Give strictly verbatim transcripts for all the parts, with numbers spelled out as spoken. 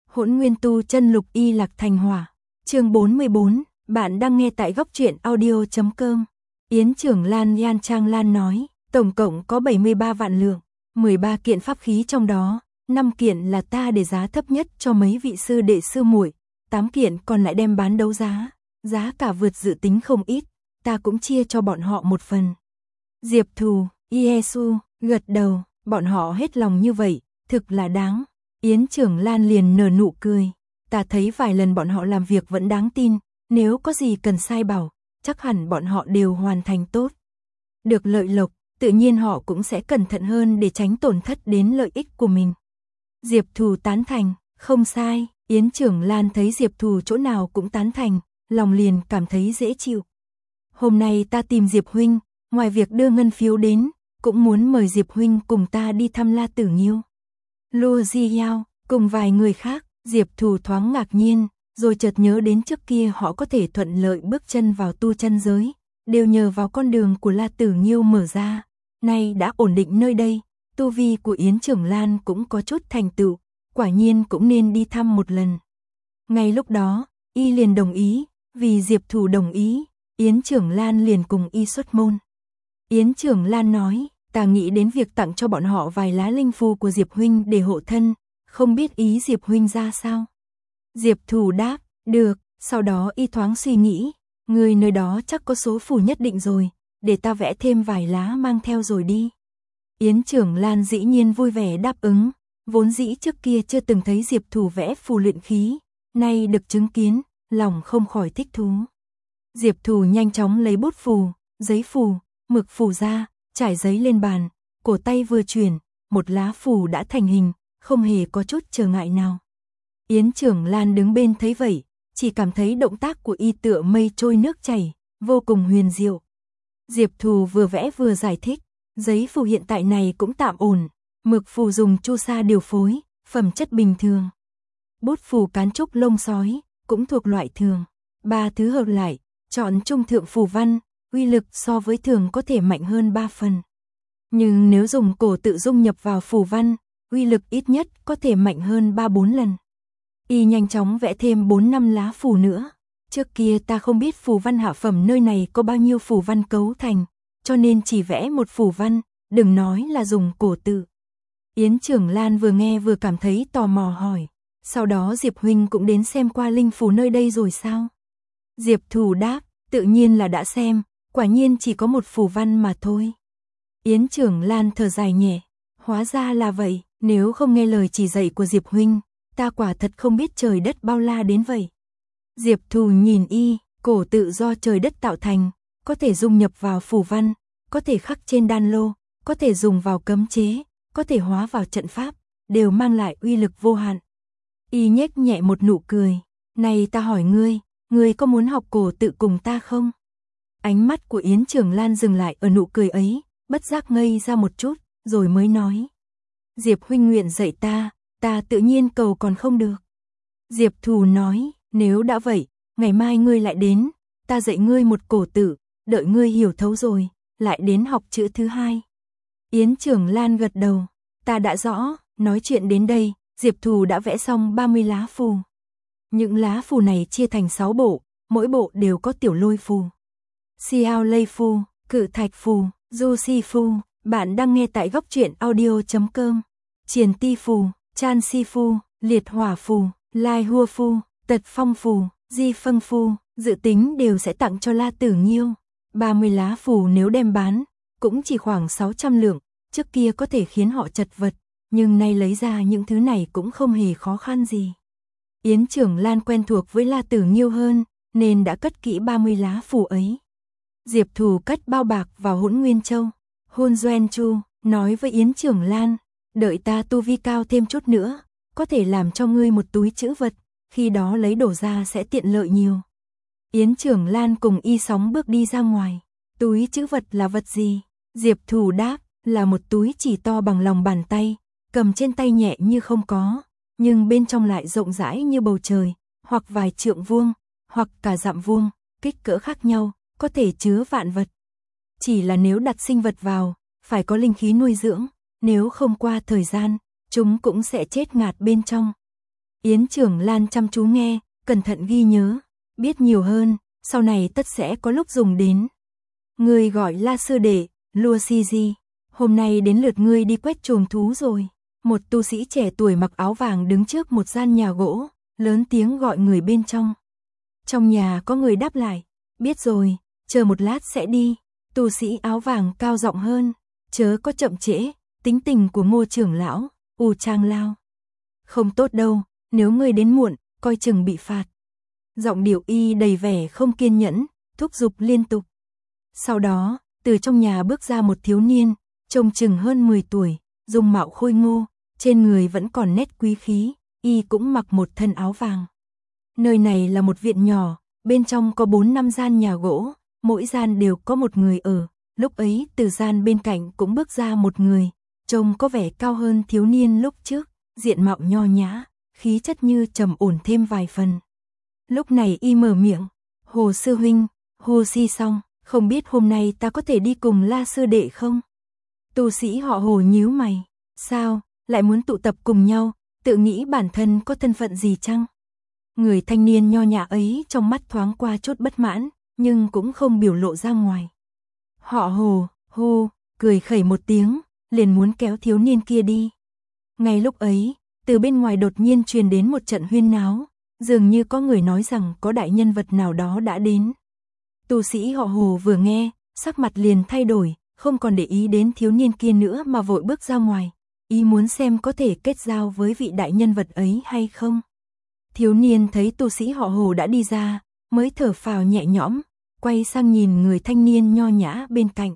Hỗn Nguyên Tu Chân Lục Y Lạc Thành Hỏa. Chương bốn mươi bốn, bạn đang nghe tại góc truyện audio chấm com. Yến Trưởng Lan Yan Trang Lan nói, tổng cộng có bảy mươi ba vạn lượng, mười ba kiện pháp khí trong đó, năm kiện là ta để giá thấp nhất cho mấy vị sư đệ sư muội, tám kiện còn lại đem bán đấu giá, giá cả vượt dự tính không ít, ta cũng chia cho bọn họ một phần. Diệp Thù, Yesu gật đầu, bọn họ hết lòng như vậy, thực là đáng. Yến Trưởng Lan liền nở nụ cười, ta thấy vài lần bọn họ làm việc vẫn đáng tin, nếu có gì cần sai bảo, chắc hẳn bọn họ đều hoàn thành tốt. Được lợi lộc, tự nhiên họ cũng sẽ cẩn thận hơn để tránh tổn thất đến lợi ích của mình. Diệp Thù tán thành, không sai, Yến Trưởng Lan thấy Diệp Thù chỗ nào cũng tán thành, lòng liền cảm thấy dễ chịu. Hôm nay ta tìm Diệp huynh, ngoài việc đưa ngân phiếu đến, cũng muốn mời Diệp huynh cùng ta đi thăm La Tử Nghiêu. Lô Di Yao, cùng vài người khác, Diệp Thù thoáng ngạc nhiên, rồi chợt nhớ đến trước kia họ có thể thuận lợi bước chân vào tu chân giới, đều nhờ vào con đường của La Tử Nghiêu mở ra. Nay đã ổn định nơi đây, tu vi của Yến Trưởng Lan cũng có chút thành tựu, quả nhiên cũng nên đi thăm một lần. Ngay lúc đó, y liền đồng ý, vì Diệp Thù đồng ý, Yến Trưởng Lan liền cùng y xuất môn. Yến Trưởng Lan nói, ta nghĩ đến việc tặng cho bọn họ vài lá linh phù của Diệp huynh để hộ thân, không biết ý Diệp huynh ra sao. Diệp Thù đáp, được, sau đó y thoáng suy nghĩ, người nơi đó chắc có số phù nhất định rồi, để ta vẽ thêm vài lá mang theo rồi đi. Yến Trưởng Lan dĩ nhiên vui vẻ đáp ứng, vốn dĩ trước kia chưa từng thấy Diệp Thù vẽ phù luyện khí, nay được chứng kiến, lòng không khỏi thích thú. Diệp Thù nhanh chóng lấy bút phù, giấy phù, mực phù ra, trải giấy lên bàn, cổ tay vừa chuyển, một lá phù đã thành hình, không hề có chút trở ngại nào. Yến Trưởng Lan đứng bên thấy vậy, chỉ cảm thấy động tác của y tựa mây trôi nước chảy, vô cùng huyền diệu. Diệp Thù vừa vẽ vừa giải thích, giấy phù hiện tại này cũng tạm ổn, mực phù dùng chu sa điều phối, phẩm chất bình thường. Bút phù cán trúc lông sói, cũng thuộc loại thường. Ba thứ hợp lại, chọn trung thượng phù văn, uy lực so với thường có thể mạnh hơn ba phần. Nhưng nếu dùng cổ tự dung nhập vào phù văn, uy lực ít nhất có thể mạnh hơn ba bốn lần. Y nhanh chóng vẽ thêm bốn năm lá phù nữa. Trước kia ta không biết phù văn hạ phẩm nơi này có bao nhiêu phù văn cấu thành, cho nên chỉ vẽ một phù văn, đừng nói là dùng cổ tự. Yến Trưởng Lan vừa nghe vừa cảm thấy tò mò hỏi, sau đó Diệp huynh cũng đến xem qua linh phù nơi đây rồi sao? Diệp Thù đáp, tự nhiên là đã xem, quả nhiên chỉ có một phù văn mà thôi. Yến Trưởng Lan thở dài nhẹ, hóa ra là vậy, nếu không nghe lời chỉ dạy của Diệp huynh, ta quả thật không biết trời đất bao la đến vậy. Diệp Thù nhìn y, cổ tự do trời đất tạo thành, có thể dung nhập vào phù văn, có thể khắc trên đan lô, có thể dùng vào cấm chế, có thể hóa vào trận pháp, đều mang lại uy lực vô hạn. Y nhếch nhẹ một nụ cười, này ta hỏi ngươi, ngươi có muốn học cổ tự cùng ta không? Ánh mắt của Yến Trưởng Lan dừng lại ở nụ cười ấy, bất giác ngây ra một chút, rồi mới nói. Diệp huynh nguyện dạy ta, ta tự nhiên cầu còn không được. Diệp Thù nói, nếu đã vậy, ngày mai ngươi lại đến, ta dạy ngươi một cổ tự, đợi ngươi hiểu thấu rồi, lại đến học chữ thứ hai. Yến Trưởng Lan gật đầu, ta đã rõ, nói chuyện đến đây, Diệp Thù đã vẽ xong ba mươi lá phù. Những lá phù này chia thành sáu bộ, mỗi bộ đều có tiểu lôi phù, Xiao Lây phù, Cự Thạch phù, Du Si phù. Bạn đang nghe tại góc truyện audio chấm com. Triền Ti phù, Chan Si phù, Liệt Hỏa phù, Lai Hua phù, Tật Phong phù, Di Phân phù, dự tính đều sẽ tặng cho La Tử Nghiêu. ba mươi lá phù nếu đem bán, cũng chỉ khoảng sáu trăm lượng, trước kia có thể khiến họ chật vật, nhưng nay lấy ra những thứ này cũng không hề khó khăn gì. Yến Trưởng Lan quen thuộc với La Tử Nghiêu hơn, nên đã cất kỹ ba mươi lá phù ấy. Diệp Thù cất bao bạc vào Hỗn Nguyên Châu. Hôn Doen Chu nói với Yến Trưởng Lan, đợi ta tu vi cao thêm chút nữa, có thể làm cho ngươi một túi trữ vật, khi đó lấy đổ ra sẽ tiện lợi nhiều. Yến Trưởng Lan cùng y sóng bước đi ra ngoài. Túi trữ vật là vật gì? Diệp Thù đáp, là một túi chỉ to bằng lòng bàn tay, cầm trên tay nhẹ như không có, nhưng bên trong lại rộng rãi như bầu trời, hoặc vài trượng vuông, hoặc cả dặm vuông, kích cỡ khác nhau, có thể chứa vạn vật. Chỉ là nếu đặt sinh vật vào, phải có linh khí nuôi dưỡng, nếu không qua thời gian, chúng cũng sẽ chết ngạt bên trong. Yến Trưởng Lan chăm chú nghe, cẩn thận ghi nhớ, biết nhiều hơn, sau này tất sẽ có lúc dùng đến. Ngươi gọi La sư đệ, Lua Si Di, hôm nay đến lượt ngươi đi quét chuồng thú rồi. Một tu sĩ trẻ tuổi mặc áo vàng đứng trước một gian nhà gỗ, lớn tiếng gọi người bên trong. Trong nhà có người đáp lại, biết rồi, chờ một lát sẽ đi. Tu sĩ áo vàng cao giọng hơn, chớ có chậm trễ, tính tình của Ngô trưởng lão, U Trang Lao. Không tốt đâu, nếu ngươi đến muộn, coi chừng bị phạt. Giọng điệu y đầy vẻ không kiên nhẫn, thúc giục liên tục. Sau đó, từ trong nhà bước ra một thiếu niên, trông chừng hơn mười tuổi, dung mạo khôi ngô, trên người vẫn còn nét quý khí, y cũng mặc một thân áo vàng. Nơi này là một viện nhỏ, bên trong có bốn năm gian nhà gỗ, mỗi gian đều có một người ở. Lúc ấy từ gian bên cạnh cũng bước ra một người, trông có vẻ cao hơn thiếu niên lúc trước, diện mạo nho nhã, khí chất như trầm ổn thêm vài phần. Lúc này y mở miệng, Hồ sư huynh, Hồ Si xong, không biết hôm nay ta có thể đi cùng La sư đệ không? Tu sĩ họ Hồ nhíu mày, sao, lại muốn tụ tập cùng nhau, tự nghĩ bản thân có thân phận gì chăng? Người thanh niên nho nhã ấy trong mắt thoáng qua chút bất mãn, nhưng cũng không biểu lộ ra ngoài. Họ Hồ, hô, cười khẩy một tiếng, liền muốn kéo thiếu niên kia đi. Ngay lúc ấy, từ bên ngoài đột nhiên truyền đến một trận huyên náo, dường như có người nói rằng có đại nhân vật nào đó đã đến. Tu sĩ họ Hồ vừa nghe, sắc mặt liền thay đổi, không còn để ý đến thiếu niên kia nữa mà vội bước ra ngoài, ý muốn xem có thể kết giao với vị đại nhân vật ấy hay không. Thiếu niên thấy tu sĩ họ Hồ đã đi ra, mới thở phào nhẹ nhõm, quay sang nhìn người thanh niên nho nhã bên cạnh.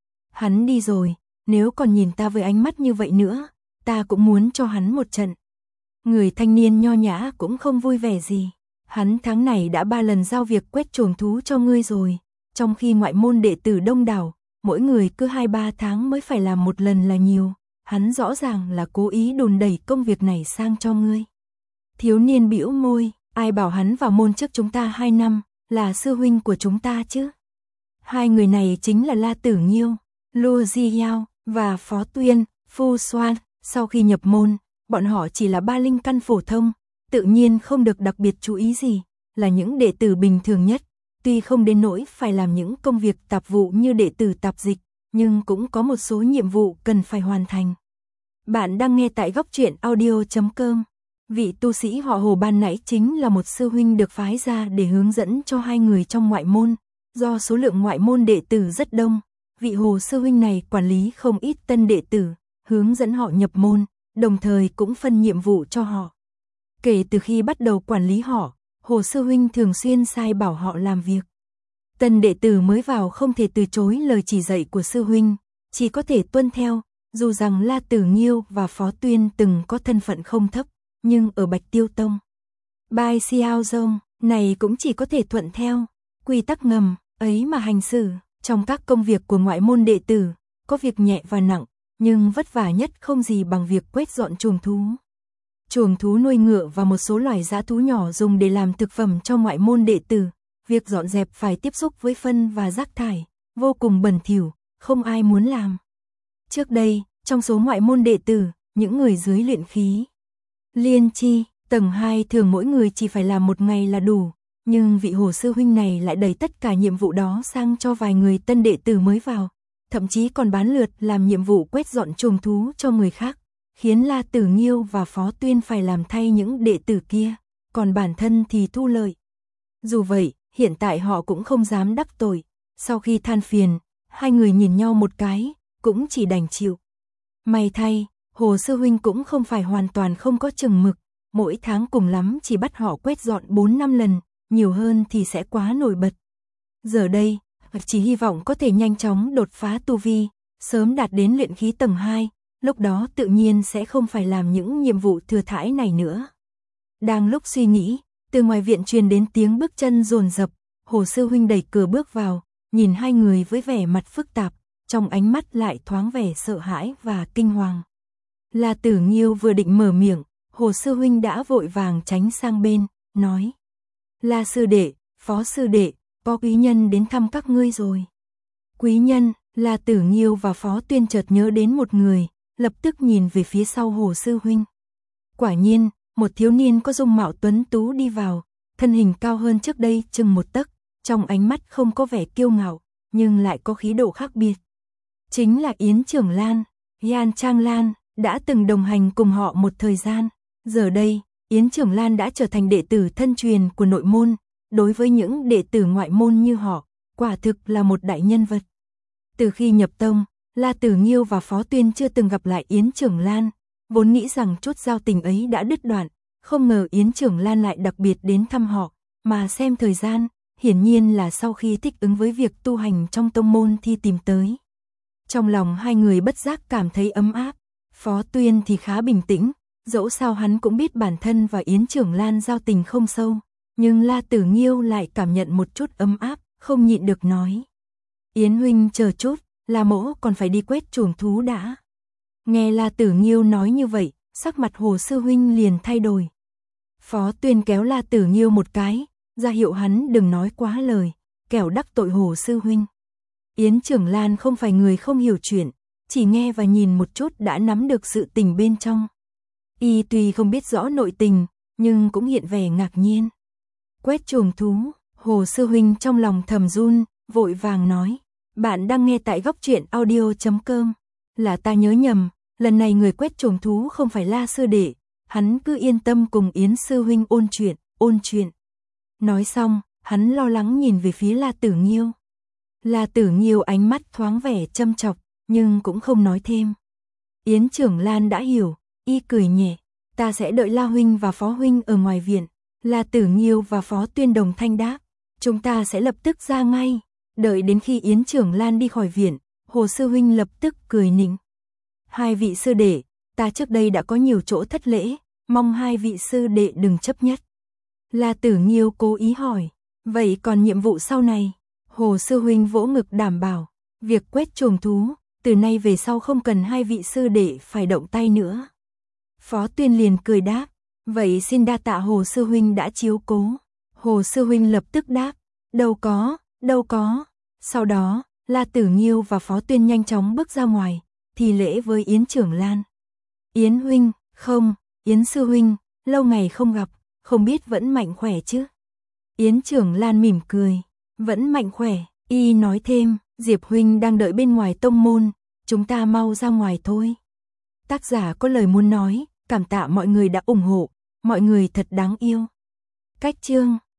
Hắn đi rồi, nếu còn nhìn ta với ánh mắt như vậy nữa, ta cũng muốn cho hắn một trận. Người thanh niên nho nhã cũng không vui vẻ gì. Hắn tháng này đã ba lần giao việc quét chuồng thú cho ngươi rồi, trong khi ngoại môn đệ tử đông đảo, mỗi người cứ hai ba tháng mới phải làm một lần là nhiều. Hắn rõ ràng là cố ý đùn đẩy công việc này sang cho ngươi. Thiếu niên bĩu môi, ai bảo hắn vào môn trước chúng ta hai năm, là sư huynh của chúng ta chứ. Hai người này chính là La Tử Nghiêu, Lu Di Yao và Phó Tuyên, Phu Xoan. Sau khi nhập môn, bọn họ chỉ là ba linh căn phổ thông, tự nhiên không được đặc biệt chú ý gì, là những đệ tử bình thường nhất, tuy không đến nỗi phải làm những công việc tạp vụ như đệ tử tạp dịch, nhưng cũng có một số nhiệm vụ cần phải hoàn thành. Bạn đang nghe tại góc truyện audio chấm com. Vị tu sĩ họ Hồ ban nãy chính là một sư huynh được phái ra để hướng dẫn cho hai người trong ngoại môn, do số lượng ngoại môn đệ tử rất đông, vị Hồ sư huynh này quản lý không ít tân đệ tử, hướng dẫn họ nhập môn, đồng thời cũng phân nhiệm vụ cho họ. Kể từ khi bắt đầu quản lý họ, Hồ sư huynh thường xuyên sai bảo họ làm việc. Tân đệ tử mới vào không thể từ chối lời chỉ dạy của sư huynh, chỉ có thể tuân theo, dù rằng La Tử Nghiêu và Phó Tuyên từng có thân phận không thấp, nhưng ở Bạch Tiêu Tông, Bai Xiao Dông này cũng chỉ có thể thuận theo quy tắc ngầm ấy mà hành xử. Trong các công việc của ngoại môn đệ tử, có việc nhẹ và nặng, nhưng vất vả nhất không gì bằng việc quét dọn chuồng thú. Chuồng thú nuôi ngựa và một số loài dã thú nhỏ dùng để làm thực phẩm cho ngoại môn đệ tử, việc dọn dẹp phải tiếp xúc với phân và rác thải, vô cùng bẩn thỉu, không ai muốn làm. Trước đây, trong số ngoại môn đệ tử, những người dưới luyện khí liên chi, tầng hai thường mỗi người chỉ phải làm một ngày là đủ, nhưng vị Hồ sư huynh này lại đẩy tất cả nhiệm vụ đó sang cho vài người tân đệ tử mới vào, thậm chí còn bán lượt làm nhiệm vụ quét dọn chuồng thú cho người khác, khiến La Tử Nghiêu và Phó Tuyên phải làm thay những đệ tử kia, còn bản thân thì thu lợi. Dù vậy, hiện tại họ cũng không dám đắc tội, sau khi than phiền, hai người nhìn nhau một cái, cũng chỉ đành chịu. May thay, Hồ sư huynh cũng không phải hoàn toàn không có chừng mực, mỗi tháng cùng lắm chỉ bắt họ quét dọn bốn năm lần, nhiều hơn thì sẽ quá nổi bật. Giờ đây, chỉ hy vọng có thể nhanh chóng đột phá tu vi, sớm đạt đến luyện khí tầng hai, lúc đó tự nhiên sẽ không phải làm những nhiệm vụ thừa thãi này nữa. Đang lúc suy nghĩ, từ ngoài viện truyền đến tiếng bước chân dồn dập, Hồ sư huynh đẩy cửa bước vào, nhìn hai người với vẻ mặt phức tạp, trong ánh mắt lại thoáng vẻ sợ hãi và kinh hoàng. La Tử Nghiêu vừa định mở miệng, Hồ sư huynh đã vội vàng tránh sang bên, nói: La sư đệ, Phó sư đệ, có quý nhân đến thăm các ngươi rồi. Quý nhân? La Tử Nghiêu và Phó Tuyên chợt nhớ đến một người, lập tức nhìn về phía sau Hồ sư huynh. Quả nhiên, một thiếu niên có dung mạo tuấn tú đi vào, thân hình cao hơn trước đây chừng một tấc, trong ánh mắt không có vẻ kiêu ngạo, nhưng lại có khí độ khác biệt. Chính là Yến Trưởng Lan, Yan Trang Lan, đã từng đồng hành cùng họ một thời gian. Giờ đây, Yến Trưởng Lan đã trở thành đệ tử thân truyền của nội môn, đối với những đệ tử ngoại môn như họ, quả thực là một đại nhân vật. Từ khi nhập tông, La Tử Nghiêu và Phó Tuyên chưa từng gặp lại Yến Trưởng Lan, vốn nghĩ rằng chút giao tình ấy đã đứt đoạn, không ngờ Yến Trưởng Lan lại đặc biệt đến thăm họ, mà xem thời gian, hiển nhiên là sau khi thích ứng với việc tu hành trong tông môn thì tìm tới. Trong lòng hai người bất giác cảm thấy ấm áp, Phó Tuyên thì khá bình tĩnh, dẫu sao hắn cũng biết bản thân và Yến Trưởng Lan giao tình không sâu, nhưng La Tử Nghiêu lại cảm nhận một chút ấm áp, không nhịn được nói. Yến huynh chờ chút, La mỗ còn phải đi quét chuồng thú đã. Nghe La Tử Nghiêu nói như vậy, sắc mặt Hồ sư huynh liền thay đổi. Phó Tuyên kéo La Tử Nghiêu một cái, ra hiệu hắn đừng nói quá lời, kẻo đắc tội Hồ sư huynh. Yến Trưởng Lan không phải người không hiểu chuyện, chỉ nghe và nhìn một chút đã nắm được sự tình bên trong. Y tuy không biết rõ nội tình, nhưng cũng hiện vẻ ngạc nhiên. Quét chuồng thú, Hồ sư huynh trong lòng thầm run, vội vàng nói. Bạn đang nghe tại góc truyện audio chấm com. Là ta nhớ nhầm, lần này người quét chuồng thú không phải La sư đệ, hắn cứ yên tâm cùng Yến sư huynh ôn chuyện, ôn chuyện. Nói xong, hắn lo lắng nhìn về phía La Tử Nghiêu. La Tử Nghiêu ánh mắt thoáng vẻ châm chọc, nhưng cũng không nói thêm. Yến Trưởng Lan đã hiểu, y cười nhẹ, ta sẽ đợi La huynh và Phó huynh ở ngoài viện. La Tử Nghiêu và Phó Tuyên đồng thanh đáp, chúng ta sẽ lập tức ra ngay. Đợi đến khi Yến Trưởng Lan đi khỏi viện, Hồ sư huynh lập tức cười nịnh. Hai vị sư đệ, ta trước đây đã có nhiều chỗ thất lễ, mong hai vị sư đệ đừng chấp nhất. La Tử Nghiêu cố ý hỏi, vậy còn nhiệm vụ sau này? Hồ sư huynh vỗ ngực đảm bảo, việc quét chuồng thú, từ nay về sau không cần hai vị sư đệ phải động tay nữa. Phó Tuyên liền cười đáp, vậy xin đa tạ Hồ sư huynh đã chiếu cố. Hồ sư huynh lập tức đáp, đâu có, đâu có. Sau đó, La Tử Nghiêu và Phó Tuyên nhanh chóng bước ra ngoài, thì lễ với Yến Trưởng Lan. Yến huynh, không, Yến sư huynh, lâu ngày không gặp, không biết vẫn mạnh khỏe chứ? Yến Trưởng Lan mỉm cười, vẫn mạnh khỏe, y nói thêm, Diệp huynh đang đợi bên ngoài tông môn, chúng ta mau ra ngoài thôi. Tác giả có lời muốn nói, cảm tạ mọi người đã ủng hộ, mọi người thật đáng yêu. Cách chương